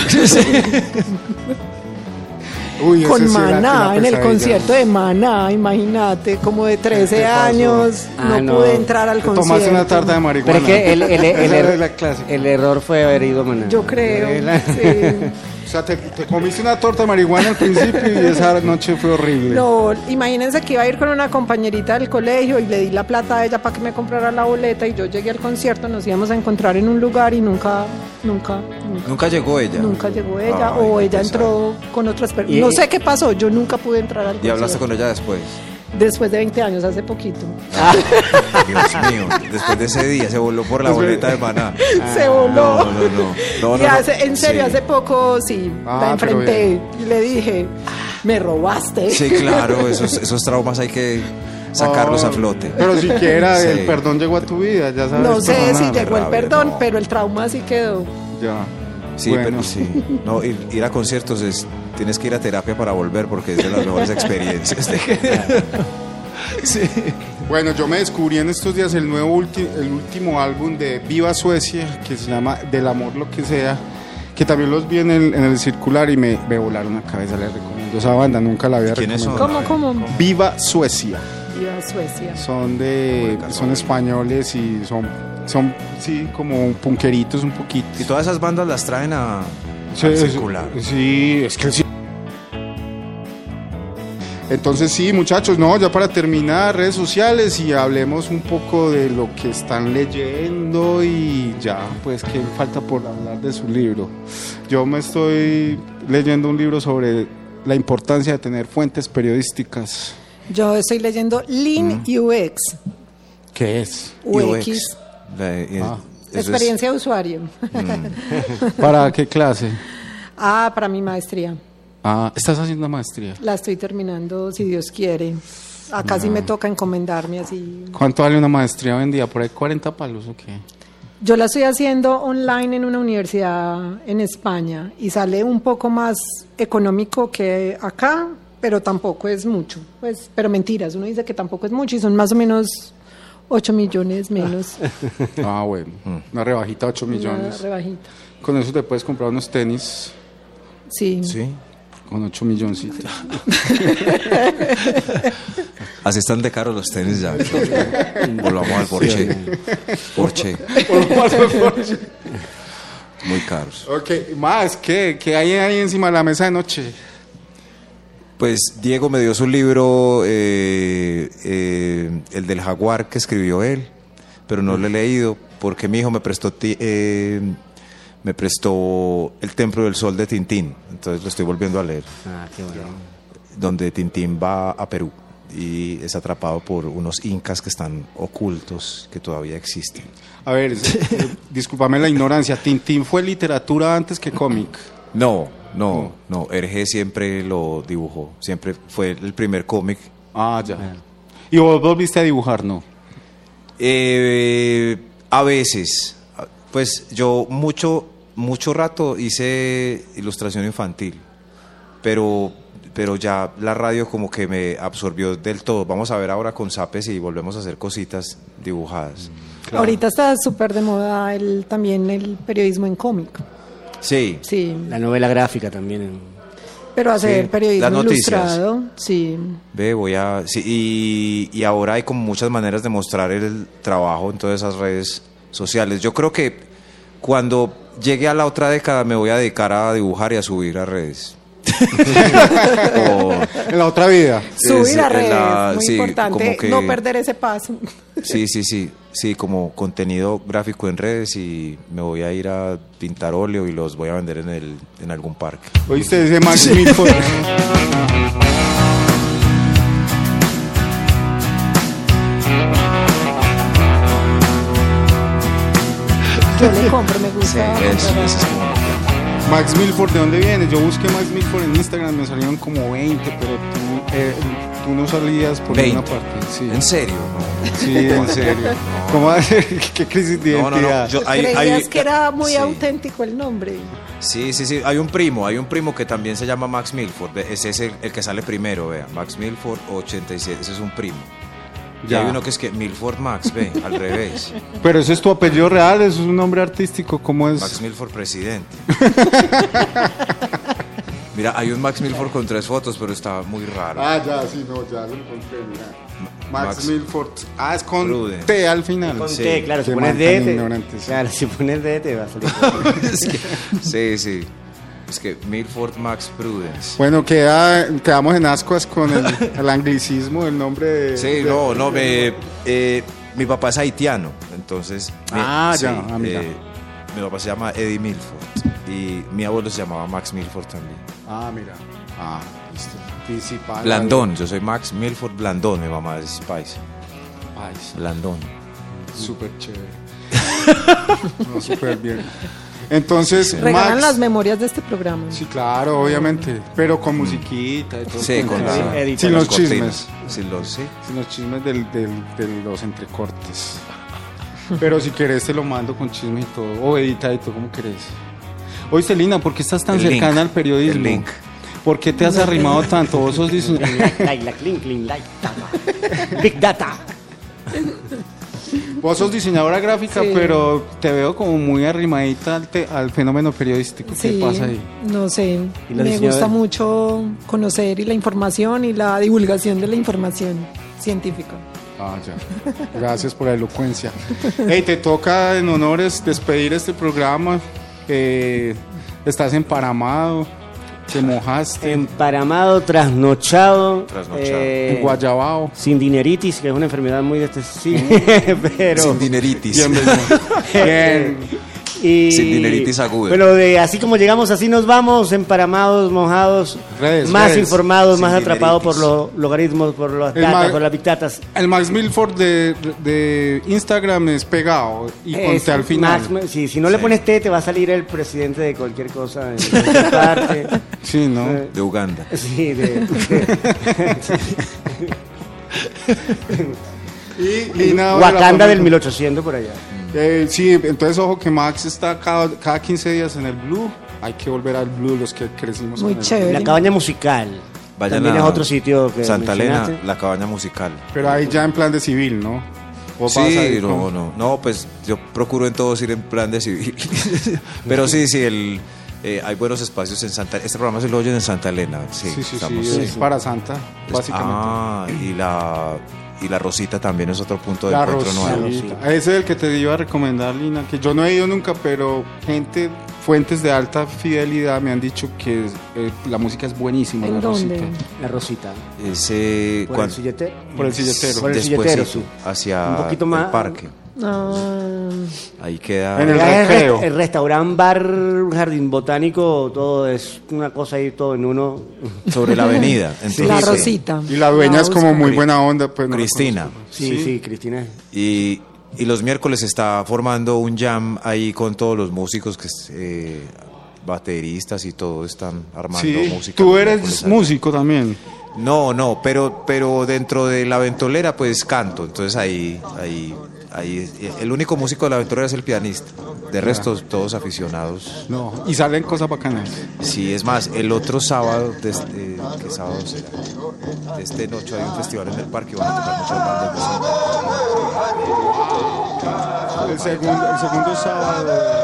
Uy, ese Con sí era Maná, una en el pesadilla. concierto de Maná, imagínate, como de trece ¿Qué pasó? años, Ah, no, no. pude entrar al Te concierto. tomaste una tarta de marihuana. Pero es que el, el, el, el, Esa es la clásica. el error fue haber ido a Maná. Yo creo, La- sí. O sea, te, te comiste una torta de marihuana al principio y esa noche fue horrible. No, imagínense que iba a ir con una compañerita del colegio y le di la plata a ella para que me comprara la boleta y yo llegué al concierto, nos íbamos a encontrar en un lugar y nunca, nunca, nunca, Nunca llegó ella. nunca llegó ella Ay, o qué ella pesado. entró con otras Y- personas. No sé qué pasó, yo nunca pude entrar al ¿Y concierto. hablaste con ella después? Después de veinte años, hace poquito. Dios mío, después de ese día se voló por la boleta de Maná. Se voló. No, no, no. No, y no, no. hace- en serio, Sí. hace poco sí, Ah, la pero enfrenté y le dije, me robaste. Sí, claro, esos, esos traumas hay que sacarlos a Oh, flote. Pero siquiera Sí. el perdón llegó a tu vida, ya sabes. No sé si perdonar. llegó el rabia, perdón, no. pero el trauma sí quedó. Ya. Sí, Bueno. pero sí. No, ir, ir a conciertos es, tienes que ir a terapia para volver porque es de las mejores experiencias. Sí. Bueno, yo me descubrí en estos días el nuevo ulti- el último álbum de Viva Suecia, que se llama Del Amor Lo Que Sea, que también los vi en el, en el Circular y me, me volaron la cabeza, les recomiendo esa banda, nunca la había ¿Quiénes son? recomendado. ¿Cómo, cómo? Viva Suecia, Iba a Suecia. son de son españoles y son, son sí, como punkeritos un poquito. Y todas esas bandas las traen a, Sí, al es- circular. sí, es que sí. Entonces sí, muchachos, no, ya para terminar, redes sociales y hablemos un poco de lo que están leyendo y ya, pues qué falta por hablar de su libro. Yo me estoy leyendo un libro sobre la importancia de tener fuentes periodísticas. Yo estoy leyendo Lean U X. ¿Qué es? U X. La- y- Ah. eso es- Experiencia de usuario. ¿Para qué clase? Ah, para mi maestría. Ah, estás haciendo una maestría. La estoy terminando, si Dios quiere. Acá sí me toca encomendarme así. ¿Cuánto vale una maestría hoy en día? ¿Por ahí cuarenta palos o qué? Yo la estoy haciendo online en una universidad en España y sale un poco más económico que acá, pero tampoco es mucho. Pues, pero mentiras, uno dice que tampoco es mucho y son más o menos ocho millones menos. Ah, bueno, una rebajita de ocho Una millones. rebajita. Con eso te puedes comprar unos tenis Sí. Sí. con ocho milloncitos. Así están de caros los tenis ya. Volvamos al Porsche. Porsche. Muy caros. Ok, más, ¿qué, ¿qué hay ahí encima de la mesa de noche? Pues Diego me dio su libro, eh, eh, el del jaguar que escribió él, pero no lo he leído porque mi hijo me prestó ti- eh, me prestó El Templo del Sol de Tintín, entonces lo estoy volviendo a leer, Ah, qué bueno. donde Tintín va a Perú y es atrapado por unos incas que están ocultos, que todavía existen. A ver, eh, discúlpame la ignorancia, ¿Tintín fue literatura antes que cómic? No, no, no, Hergé siempre lo dibujó, siempre fue el primer cómic. Ah, ya. ¿Y vos volviste a dibujar, no? Eh, a veces, pues yo mucho, mucho rato hice ilustración infantil, pero, pero ya la radio como que me absorbió del todo. Vamos a ver ahora con Zape si volvemos a hacer cositas dibujadas. Ahorita está súper de moda el, también el periodismo en cómic. Sí, Sí. La novela gráfica también. Pero hacer Sí, periodismo las noticias. ilustrado, sí. ve, voy a... sí, y, y ahora hay como muchas maneras de mostrar el trabajo en todas esas redes sociales. Yo creo que cuando llegue a la otra década me voy a dedicar a dibujar y a subir a redes. O- En la otra vida. Subir es- a en redes, la- muy sí, importante, como que- no perder ese paso. Sí, sí, sí, sí, como contenido gráfico en redes y me voy a ir a pintar óleo y los voy a vender en el en algún parque. ¿Oíste ese Max Milford? Yo le compro, me gusta. Sí, eso, comprar. eso es como- Max Milford, ¿de dónde viene? Yo busqué Max Milford en Instagram, me salieron como veinte, pero tú, eh, tú no salías por veinte. una parte. Sí, ¿En serio? No. sí, en serio. ¿Cómo va a ser? ¿Qué crisis de No, no, identidad? no. Yo, hay, Creías hay- que era muy sí. auténtico el nombre. Sí, sí, sí. Hay un primo, hay un primo que también se llama Max Milford. Ve, ese es el, el que sale primero, vea. Max Milford ochenta y siete, ese es un primo. Y Ya. hay uno que es que Milford Max, ve, al revés. Pero ese es tu apellido real, eso es un nombre artístico, ¿cómo es? Max Milford presidente. Mira, hay un Max Milford con tres fotos, pero está muy raro. Ah, ya, sí, no, ya lo encontré, mira. Max, Max Milford. Ah, es con Prudence. T al final. Con Sí. T, claro, si Qué pones man D, tan te- ignorante, sí. claro, si pones D te va a salir. Es que- sí, sí. Es que Milford Max Prudence. Bueno, queda, quedamos en ascuas con el, el anglicismo del nombre de... Sí, de- no, no, me, eh, mi papá es haitiano, entonces... mi- Ah, sí, ya, ah, mira. eh, mi papá se llama Eddie Milford y mi abuelo se llamaba Max Milford también. Ah, mira. Ah, listo. Anticipada. Blandón, yo soy Max Milford Blandón, mi mamá es Spice. Ay, sí, Blandón. súper chévere. No, súper bien. Entonces, Regalan Max... las memorias de este programa. Sí, claro, obviamente. Pero con musiquita y todo. Sí, con la, Sin edita sin las los chismes. cortinas. Sin los, sí. Sin los chismes del, del- de los entrecortes. Pero si querés te lo mando con chisme y todo. O editadito, como querés. Oye, Celina, ¿por qué estás tan El link, cercana al periodismo? el link. ¿Por qué te has arrimado tanto? Vos sos diseñador. Like, like, la clean, clean, like, data. Big data. Vos sos diseñadora gráfica, Sí. pero te veo como muy arrimadita al, te- al fenómeno periodístico. ¿Qué Sí, pasa ahí? no sé, ¿Y los me diseñadores? gusta mucho conocer y la información y la divulgación de la información científica. Ah, ya. Gracias por la elocuencia. Hey, te toca en honores despedir este programa. Eh, estás emparamado, te mojaste Emparamado, trasnochado. Trasnochado. eh, en Guayabao. Sin dineritis, que es una enfermedad muy de este sí, pero Sin dineritis. Bien, bien. Bien. y Sin dineritis aguda. Bueno, de así como llegamos, así nos vamos, emparamados, mojados, Redes, más redes. informados, Sin más atrapados por dineritis. los logaritmos, por las El datas, ma- por las big datas. El Max Milford de, de Instagram es pegado y con Es T al final. Max- sí, si no le Sí. pones T, te va a salir el presidente de cualquier cosa en cualquier parte. Sí, ¿no? Eh, De Uganda. Sí, de, Y Lina Wakanda Belafonte. del mil ochocientos por allá. Eh, sí, entonces ojo que Max está cada, cada quince días en el Blue. Hay que volver al Blue los que crecimos Muy con el chévere. La cabaña musical. Vayan También a es otro sitio que Santa Elena, mencionaste. la cabaña musical. Blue. Pero ahí ya en plan de civil, ¿no? ¿O vas a Sí, ir no, con- no, no, pues yo procuro en todos ir en plan de civil. Pero sí, sí, el, eh, hay buenos espacios en Santa Este programa se lo oyen en Santa Elena. Sí, Sí, sí, estamos, sí, sí. es para Santa, básicamente. Ah, y la, y la Rosita también es otro punto de La encuentro nuevo. Rosita. Ese es el que te iba a recomendar, Lina, que yo no he ido nunca, pero gente, fuentes de alta fidelidad me han dicho que eh, la música es buenísima. ¿En la dónde? Rosita. La Rosita. Ese, Por cuan- el silletero. Por el silletero. Por el despuesito, silletero, sí. hacia Un poquito más- el parque. Ah, Ahí queda. En el Ya es recreo. re- el restaurante, bar, jardín botánico, todo es una cosa ahí, todo en uno. Sobre la avenida. Entonces, la sí. Rosita. Y la dueña La es como busco. muy buena onda. Pues, no la Cristina. conozco. Sí, sí, Cristina. Y, y los miércoles está formando un jam ahí con todos los músicos, que eh, bateristas y todo están armando Sí, música. tú los eres miércoles ahí. músico también. No, no, pero, pero dentro de la ventolera pues canto, entonces ahí, ahí, ahí, el único músico de la ventolera es el pianista, de resto todos aficionados. No, y salen cosas bacanas. Sí, es más, el otro sábado, de este, ¿qué sábado será? De este noche hay un festival en el parque, van a tocar muchas bandas de El segundo, el segundo sábado.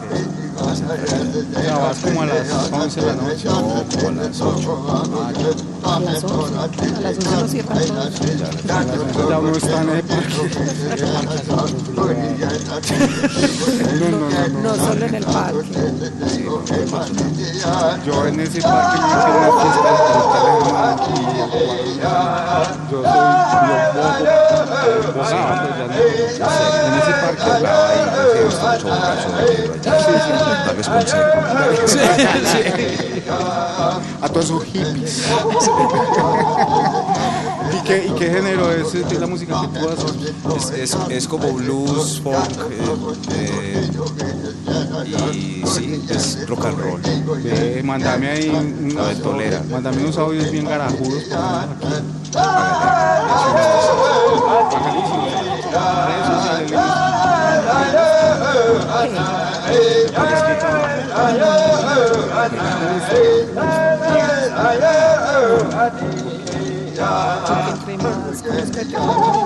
Ya vas como a las once de la noche. No, como a las ocho. A las once. A las once nos cierran todos. Ya uno está en el parque. No, no, no, no. No solo en el parque. Yo en ese parque me hice una fiesta de fruta, hermano, y yo soy yo bobo, bobado, pues ya no. En ese parque Hablaba ahí de que está mucho borracho, allá, tal vez consejo. a todos esos hippies. ¿Y qué, ¿Y qué género es, es la música que tú haces? Es, es, es como blues, funk, eh, eh, y sí, es rock and roll. Eh, mándame ahí un, La ventolera. mándame unos audios bien garajudos. Entre más conozca que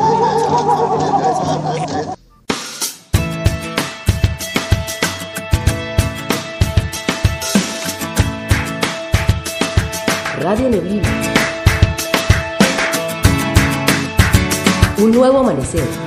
Radio Neblina. Un nuevo amanecer.